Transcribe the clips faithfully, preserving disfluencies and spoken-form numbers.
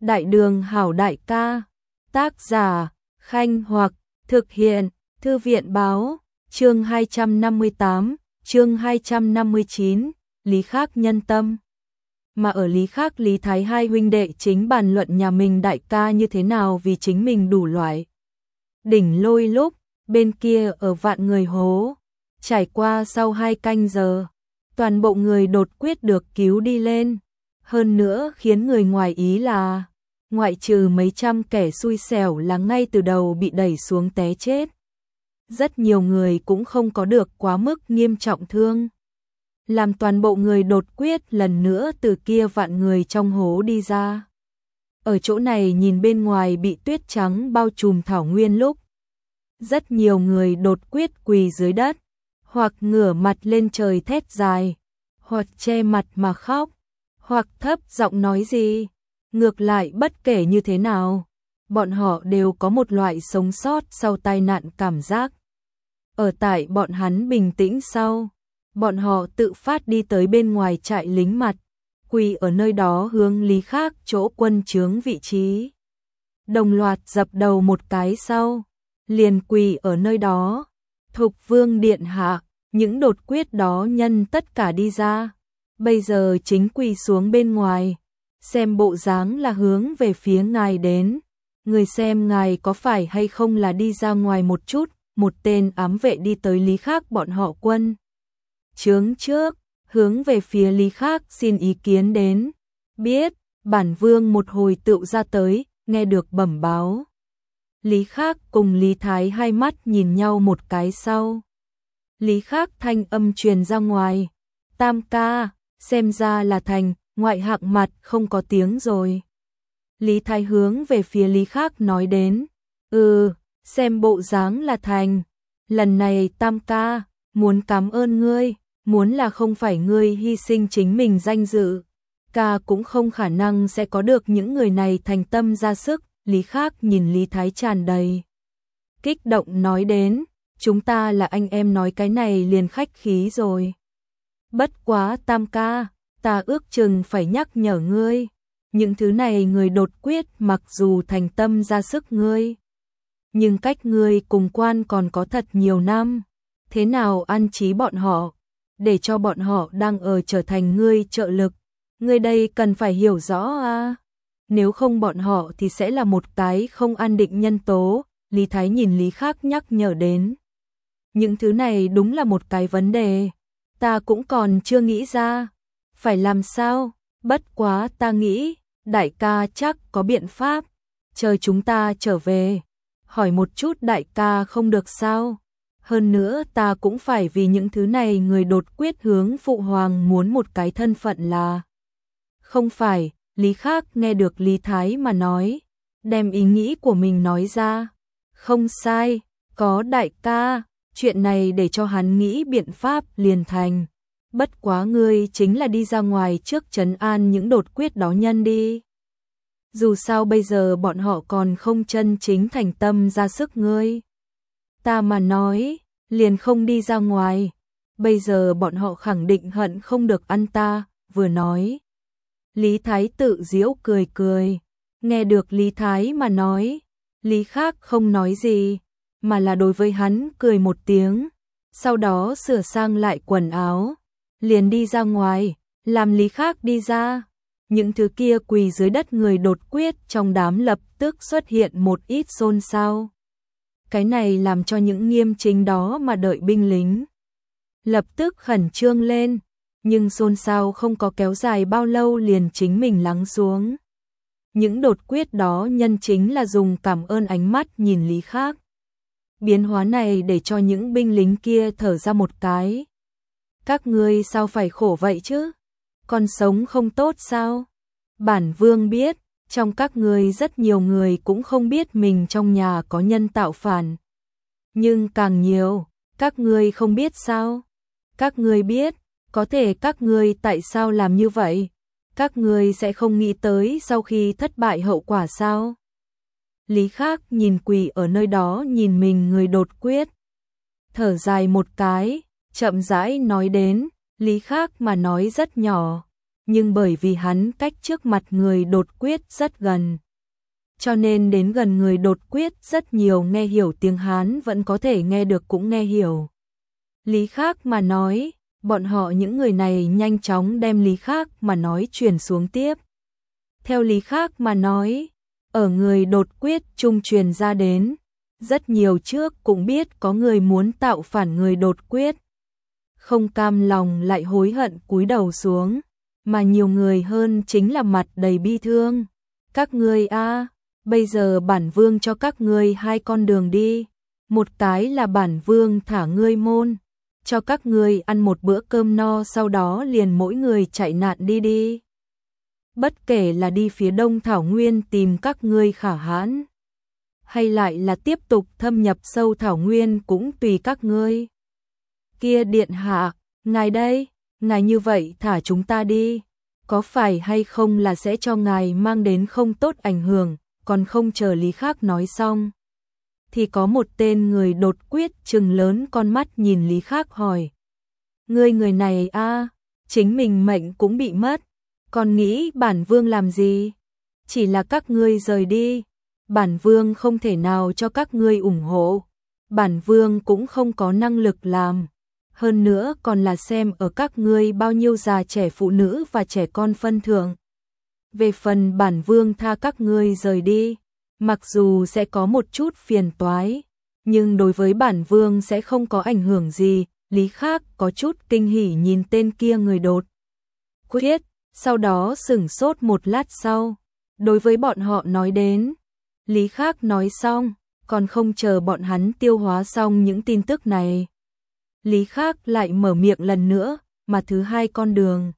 Đại đường hảo đại ca. Tác giả, Khanh Hoặc, thực hiện, Thư viện báo, chương hai trăm năm mươi tám, chương hai trăm năm mươi chín, Lý Khắc nhân tâm. Mà ở Lý Khắc Lý Thái hai huynh đệ chính bàn luận nhà mình đại ca như thế nào vì chính mình đủ loại. Đỉnh lôi lúc, bên kia ở vạn người hố, trải qua sau hai canh giờ, toàn bộ người đột quyết được cứu đi lên. Hơn nữa khiến người ngoài ý là, ngoại trừ mấy trăm kẻ xui xẻo là ngay từ đầu bị đẩy xuống té chết. Rất nhiều người cũng không có được quá mức nghiêm trọng thương. Làm toàn bộ người đột quyết lần nữa từ kia vạn người trong hố đi ra. Ở chỗ này nhìn bên ngoài bị tuyết trắng bao trùm thảo nguyên lúc. Rất nhiều người đột quyết quỳ dưới đất, hoặc ngửa mặt lên trời thét dài, hoặc che mặt mà khóc, hoặc thấp giọng nói gì. Ngược lại bất kể như thế nào, bọn họ đều có một loại sống sót sau tai nạn cảm giác. Ở tại bọn hắn bình tĩnh sau, bọn họ tự phát đi tới bên ngoài trại lính mặt, quỳ ở nơi đó hướng Lý Khắc chỗ quân trướng vị trí. Đồng loạt dập đầu một cái sau, liền quỳ ở nơi đó. Thục Vương điện hạ, những đột quyết đó nhân tất cả đi ra, bây giờ chính quỳ xuống bên ngoài, xem bộ dáng là hướng về phía ngài đến. Người xem ngài có phải hay không là đi ra ngoài một chút. Một tên ám vệ đi tới Lý Khắc bọn họ quân trướng trước, hướng về phía Lý Khắc xin ý kiến đến. Biết, bản vương một hồi tựu ra tới, nghe được bẩm báo. Lý Khắc cùng Lý Thái hai mắt nhìn nhau một cái sau. Lý Khắc thanh âm truyền ra ngoài. Tam ca, xem ra là thành, ngoại hạng mặt không có tiếng rồi. Lý Thái hướng về phía Lý Khắc nói đến. Ừ, xem bộ dáng là thành. Lần này tam ca, muốn cảm ơn ngươi, muốn là không phải ngươi hy sinh chính mình danh dự, ca cũng không khả năng sẽ có được những người này thành tâm ra sức. Lý Khắc nhìn Lý Thái tràn đầy kích động nói đến, chúng ta là anh em nói cái này liền khách khí rồi. Bất quá tam ca, ta ước chừng phải nhắc nhở ngươi, những thứ này người đột quyết mặc dù thành tâm ra sức ngươi, nhưng cách ngươi cùng quan còn có thật nhiều năm, thế nào ăn trí bọn họ, để cho bọn họ đang ở trở thành ngươi trợ lực, ngươi đây cần phải hiểu rõ à. Nếu không bọn họ thì sẽ là một cái không an định nhân tố. Lý Thái nhìn Lý Khắc nhắc nhở đến. Những thứ này đúng là một cái vấn đề, ta cũng còn chưa nghĩ ra, phải làm sao, bất quá ta nghĩ, đại ca chắc có biện pháp, chờ chúng ta trở về. Hỏi một chút đại ca không được sao? Hơn nữa ta cũng phải vì những thứ này người đột quyết hướng phụ hoàng muốn một cái thân phận là. Không phải, Lý Khắc nghe được Lý Thái mà nói, đem ý nghĩ của mình nói ra. Không sai, có đại ca, chuyện này để cho hắn nghĩ biện pháp liền thành. Bất quá ngươi chính là đi ra ngoài trước trấn an những đột quyết đó nhân đi. Dù sao bây giờ bọn họ còn không chân chính thành tâm ra sức ngươi. Ta mà nói, liền không đi ra ngoài. Bây giờ bọn họ khẳng định hận không được ăn ta, vừa nói. Lý Thái tự giễu cười cười. Nghe được Lý Thái mà nói, Lý Khắc không nói gì, mà là đối với hắn cười một tiếng. Sau đó sửa sang lại quần áo, liền đi ra ngoài, làm Lý Khắc đi ra. Những thứ kia quỳ dưới đất người đột quyết trong đám lập tức xuất hiện một ít xôn xao. Cái này làm cho những nghiêm chính đó mà đợi binh lính lập tức khẩn trương lên, nhưng xôn xao không có kéo dài bao lâu liền chính mình lắng xuống. Những đột quyết đó nhân chính là dùng cảm ơn ánh mắt nhìn Lý Khắc. Biến hóa này để cho những binh lính kia thở ra một cái. Các ngươi sao phải khổ vậy chứ? Còn sống không tốt sao? Bản vương biết, trong các ngươi rất nhiều người cũng không biết mình trong nhà có nhân tạo phản. Nhưng càng nhiều, các ngươi không biết sao? Các ngươi biết, có thể các ngươi tại sao làm như vậy? Các ngươi sẽ không nghĩ tới sau khi thất bại hậu quả sao? Lý Khắc nhìn quỳ ở nơi đó nhìn mình người đột quyết. Thở dài một cái, chậm rãi nói đến, Lý Khắc mà nói rất nhỏ. nhưng bởi vì hắn cách trước mặt người đột quyết rất gần. Cho nên đến gần người đột quyết rất nhiều nghe hiểu tiếng Hán vẫn có thể nghe được cũng nghe hiểu. Lý Khác mà nói, bọn họ những người này nhanh chóng đem Lý Khác mà nói truyền xuống tiếp. Theo Lý Khác mà nói, ở người đột quyết trung truyền ra đến, rất nhiều trước cũng biết có người muốn tạo phản người đột quyết. Không cam lòng lại hối hận cúi đầu xuống, mà nhiều người hơn chính là mặt đầy bi thương. Các ngươi a, bây giờ bản vương cho các ngươi hai con đường đi, một cái là bản vương thả ngươi môn, cho các ngươi ăn một bữa cơm no sau đó liền mỗi người chạy nạn đi đi. Bất kể là đi phía đông thảo nguyên tìm các ngươi khả hãn, hay lại là tiếp tục thâm nhập sâu thảo nguyên cũng tùy các ngươi. Kia điện hạ, ngài đây, ngài như vậy thả chúng ta đi, có phải hay không là sẽ cho ngài mang đến không tốt ảnh hưởng, còn không chờ Lý Khác nói xong. Thì có một tên người đột quyết trừng lớn con mắt nhìn Lý Khác hỏi. Ngươi người này a, chính mình mệnh cũng bị mất, còn nghĩ bản vương làm gì? Chỉ là các ngươi rời đi, bản vương không thể nào cho các ngươi ủng hộ, bản vương cũng không có năng lực làm. Hơn nữa còn là xem ở các ngươi bao nhiêu già trẻ phụ nữ và trẻ con phân thượng. Về phần bản vương tha các ngươi rời đi, mặc dù sẽ có một chút phiền toái, nhưng đối với bản vương sẽ không có ảnh hưởng gì. Lý Khác có chút kinh hỉ nhìn tên kia người đột quyết, sau đó sửng sốt một lát sau, đối với bọn họ nói đến. Lý Khác nói xong, còn không chờ bọn hắn tiêu hóa xong những tin tức này. Lý Khác lại mở miệng lần nữa, mà thứ hai con đường.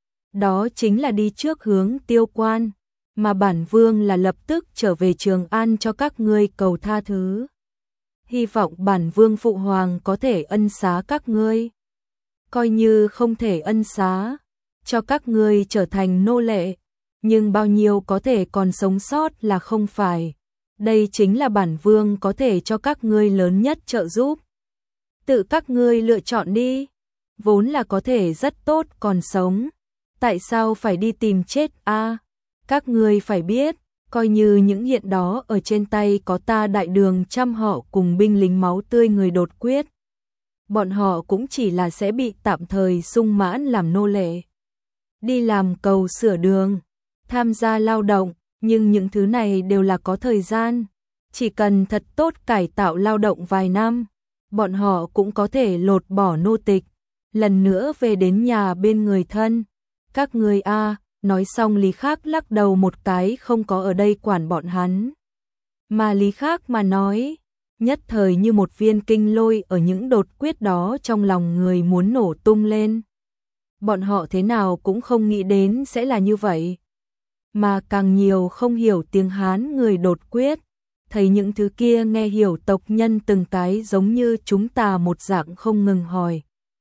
Đó chính là đi trước hướng Tiêu Quan, mà bản vương là lập tức trở về Trường An cho các ngươi cầu tha thứ. Hy vọng bản vương phụ hoàng có thể ân xá các ngươi. Coi như không thể ân xá, cho các ngươi trở thành nô lệ, nhưng bao nhiêu có thể còn sống sót là không phải. Đây chính là bản vương có thể cho các ngươi lớn nhất trợ giúp. Tự các ngươi lựa chọn đi, vốn là có thể rất tốt còn sống, tại sao phải đi tìm chết a? Các ngươi phải biết, coi như những hiện đó ở trên tay có ta Đại Đường trăm họ cùng binh lính máu tươi người đột quyết, bọn họ cũng chỉ là sẽ bị tạm thời sung mãn làm nô lệ, đi làm cầu sửa đường, tham gia lao động, nhưng những thứ này đều là có thời gian, chỉ cần thật tốt cải tạo lao động vài năm, bọn họ cũng có thể lột bỏ nô tịch, lần nữa về đến nhà bên người thân. Các ngươi a, nói xong Lý Khác lắc đầu một cái không có ở đây quản bọn hắn. Mà Lý Khác mà nói, nhất thời như một viên kinh lôi ở những đột quyết đó trong lòng người muốn nổ tung lên. Bọn họ thế nào cũng không nghĩ đến sẽ là như vậy. Mà càng nhiều không hiểu tiếng Hán người đột quyết, thấy những thứ kia nghe hiểu tộc nhân từng cái giống như chúng ta một dạng không ngừng hỏi.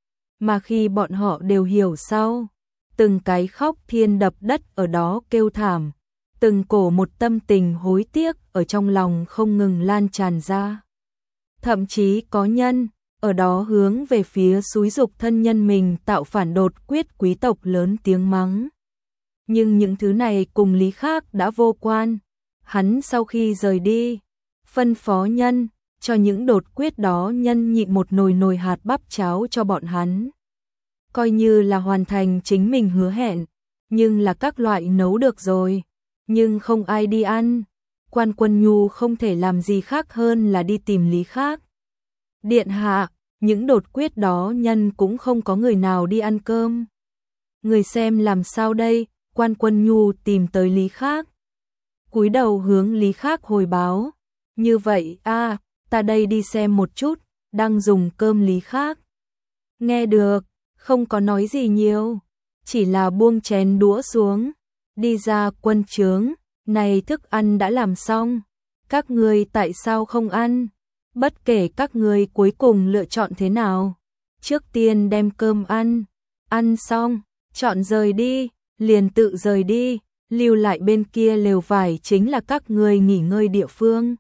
Mà khi bọn họ đều hiểu sau, từng cái khóc thiên đập đất ở đó kêu thảm, từng cổ một tâm tình hối tiếc ở trong lòng không ngừng lan tràn ra. Thậm chí có nhân ở đó hướng về phía xúi dục thân nhân mình tạo phản đột quyết quý tộc lớn tiếng mắng. Nhưng những thứ này cùng Lý Khác đã vô quan. Hắn sau khi rời đi, phân phó nhân cho những đột quyết đó nhân nhịn một nồi nồi hạt bắp cháo cho bọn hắn. Coi như là hoàn thành chính mình hứa hẹn, nhưng là các loại nấu được rồi, nhưng không ai đi ăn. Quan Quân Nhu không thể làm gì khác hơn là đi tìm Lý Khác. Điện hạ, những đột quyết đó nhân cũng không có người nào đi ăn cơm. Người xem làm sao đây? Quan Quân Nhu tìm tới Lý Khác, cúi đầu hướng Lý Khác hồi báo. Như vậy a, ta đây đi xem một chút, đang dùng cơm. Lý Khác nghe được, không có nói gì nhiều, chỉ là buông chén đũa xuống, đi ra quân trướng. Này thức ăn đã làm xong, các ngươi tại sao không ăn? Bất kể các ngươi cuối cùng lựa chọn thế nào, trước tiên đem cơm ăn, ăn xong, chọn rời đi, liền tự rời đi, lưu lại bên kia lều vải chính là các ngươi nghỉ ngơi địa phương.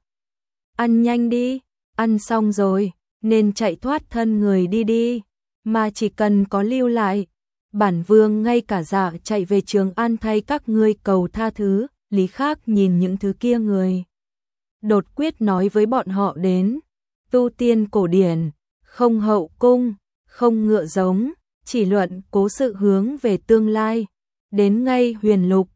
Ăn nhanh đi, ăn xong rồi, nên chạy thoát thân người đi đi, mà chỉ cần có lưu lại, bản vương ngay cả dạ chạy về Trường An thay các ngươi cầu tha thứ. Lý Khắc nhìn những thứ kia người. Đột quyết nói với bọn họ đến. Tu tiên cổ điển, không hậu cung, không ngựa giống, chỉ luận cố sự hướng về tương lai. Đến ngay huyền lục,